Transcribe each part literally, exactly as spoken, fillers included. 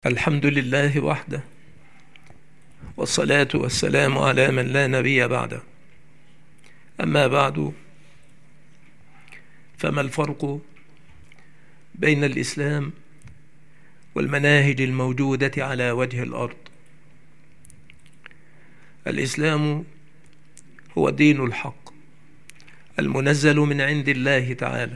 الحمد لله وحده، والصلاة والسلام على من لا نبي بعده. أما بعد، فما الفرق بين الإسلام والمناهج الموجودة على وجه الأرض؟ الإسلام هو دين الحق المنزل من عند الله تعالى،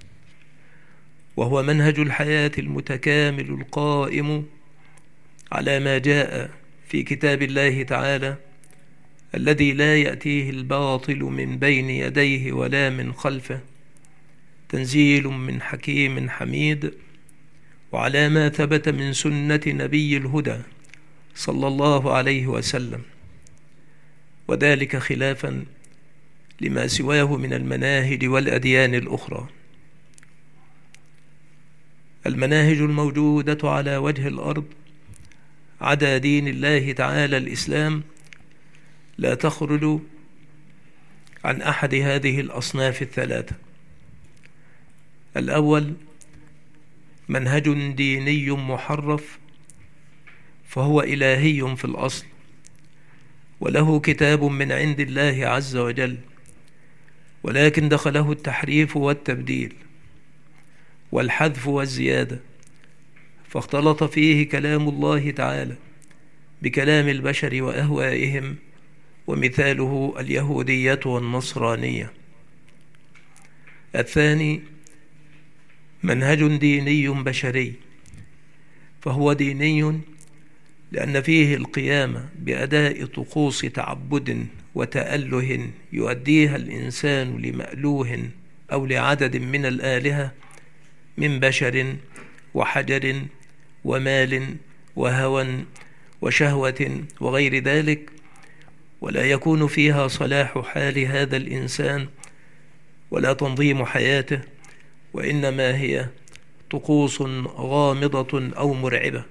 وهو منهج الحياة المتكامل القائم على ما جاء في كتاب الله تعالى، الذي لا يأتيه الباطل من بين يديه ولا من خلفه، تنزيل من حكيم حميد، وعلى ما ثبت من سنة نبي الهدى صلى الله عليه وسلم، وذلك خلافا لما سواه من المناهج والأديان الأخرى. المناهج الموجودة على وجه الأرض عدا دين الله تعالى الإسلام لا تخرج عن أحد هذه الأصناف الثلاثة. الأول منهج ديني محرف، فهو إلهي في الأصل، وله كتاب من عند الله عز وجل، ولكن دخله التحريف والتبديل والحذف والزيادة، فاختلط فيه كلام الله تعالى بكلام البشر وأهوائهم، ومثاله اليهودية والنصرانية. الثاني منهج ديني بشري، فهو ديني لأن فيه القيام بأداء طقوس تعبد وتأله يؤديها الإنسان لمألوه أو لعدد من الآلهة من بشر وحجر ومال وهوى وشهوة وغير ذلك، ولا يكون فيها صلاح حال هذا الإنسان ولا تنظيم حياته، وإنما هي طقوس غامضة أو مرعبة.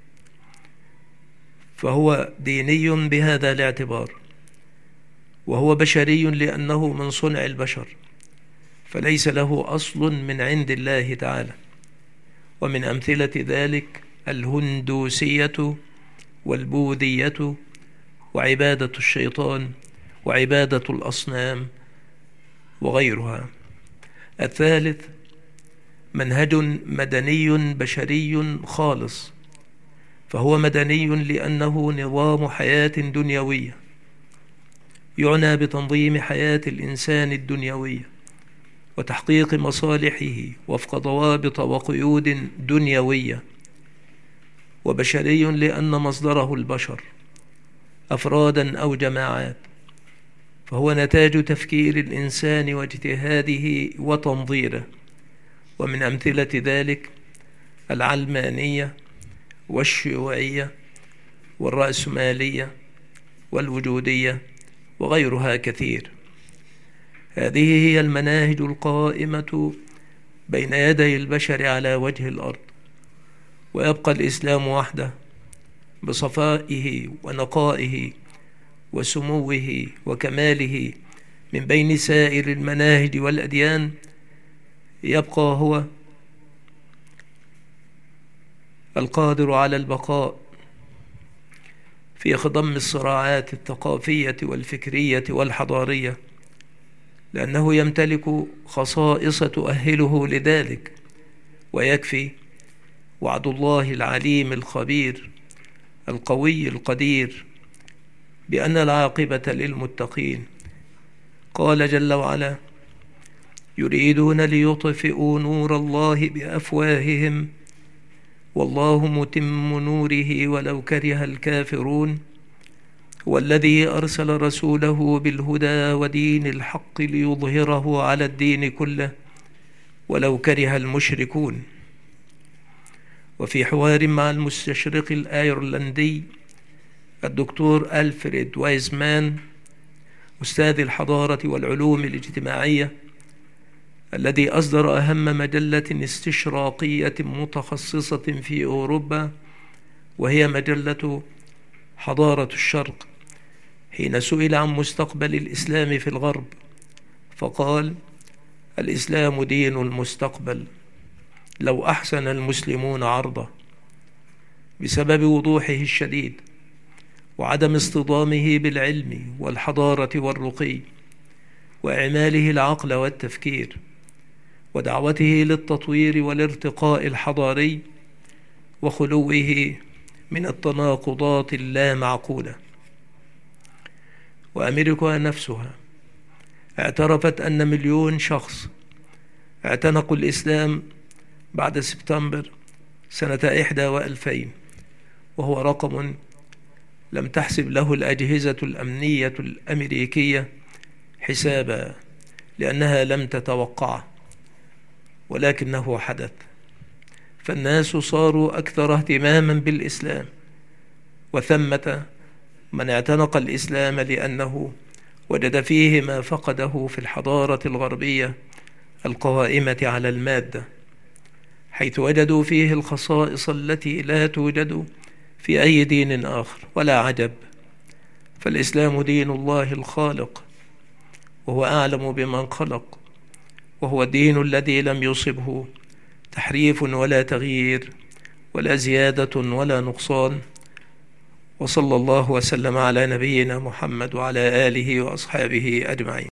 فهو ديني بهذا الاعتبار، وهو بشري لأنه من صنع البشر، فليس له أصل من عند الله تعالى. ومن أمثلة ذلك الهندوسية والبوذية وعبادة الشيطان وعبادة الأصنام وغيرها. الثالث منهج مدني بشري خالص، فهو مدني لأنه نظام حياة دنيوية يعنى بتنظيم حياة الإنسان الدنيوية وتحقيق مصالحه وفق ضوابط وقيود دنيوية، وبشري لأن مصدره البشر أفرادا أو جماعات، فهو نتاج تفكير الإنسان واجتهاده وتنظيره. ومن أمثلة ذلك العلمانية والشيوعية والرأسمالية والوجودية وغيرها كثير. هذه هي المناهج القائمة بين يدي البشر على وجه الأرض، ويبقى الإسلام وحده بصفائه ونقائه وسموه وكماله من بين سائر المناهج والأديان، يبقى هو القادر على البقاء في خضم الصراعات الثقافية والفكرية والحضارية، لأنه يمتلك خصائص تؤهله لذلك. ويكفي وعد الله العليم الخبير القوي القدير بأن العاقبة للمتقين. قال جل وعلا: يريدون ليطفئوا نور الله بأفواههم والله متم نوره ولو كره الكافرون هو الذي أرسل رسوله بالهدى ودين الحق ليظهره على الدين كله ولو كره المشركون. وفي حوار مع المستشرق الأيرلندي الدكتور ألفريد وايزمان أستاذ الحضارة والعلوم الاجتماعية، الذي أصدر أهم مجلة استشراقية متخصصة في أوروبا وهي مجلة حضارة الشرق، حين سئل عن مستقبل الإسلام في الغرب فقال: الإسلام دين المستقبل لو أحسن المسلمون عرضه، بسبب وضوحه الشديد وعدم اصطدامه بالعلم والحضارة والرقي وإعماله العقل والتفكير ودعوته للتطوير والارتقاء الحضاري وخلوه من التناقضات اللامعقولة. وأمريكا نفسها اعترفت أن مليون شخص اعتنقوا الإسلام بعد سبتمبر سنة إحدى وألفين، وهو رقم لم تحسب له الأجهزة الأمنية الأمريكية حسابا لأنها لم تتوقعه، ولكنه حدث. فالناس صاروا أكثر اهتماما بالإسلام، وثمة من اعتنق الإسلام لأنه وجد فيه ما فقده في الحضارة الغربية القائمة على المادة، حيث وجدوا فيه الخصائص التي لا توجد في أي دين آخر. ولا عجب، فالإسلام دين الله الخالق، وهو أعلم بمن خلق، وهو الدين الذي لم يصبه تحريف ولا تغيير ولا زيادة ولا نقصان. وصلى الله وسلم على نبينا محمد وعلى آله وأصحابه أجمعين.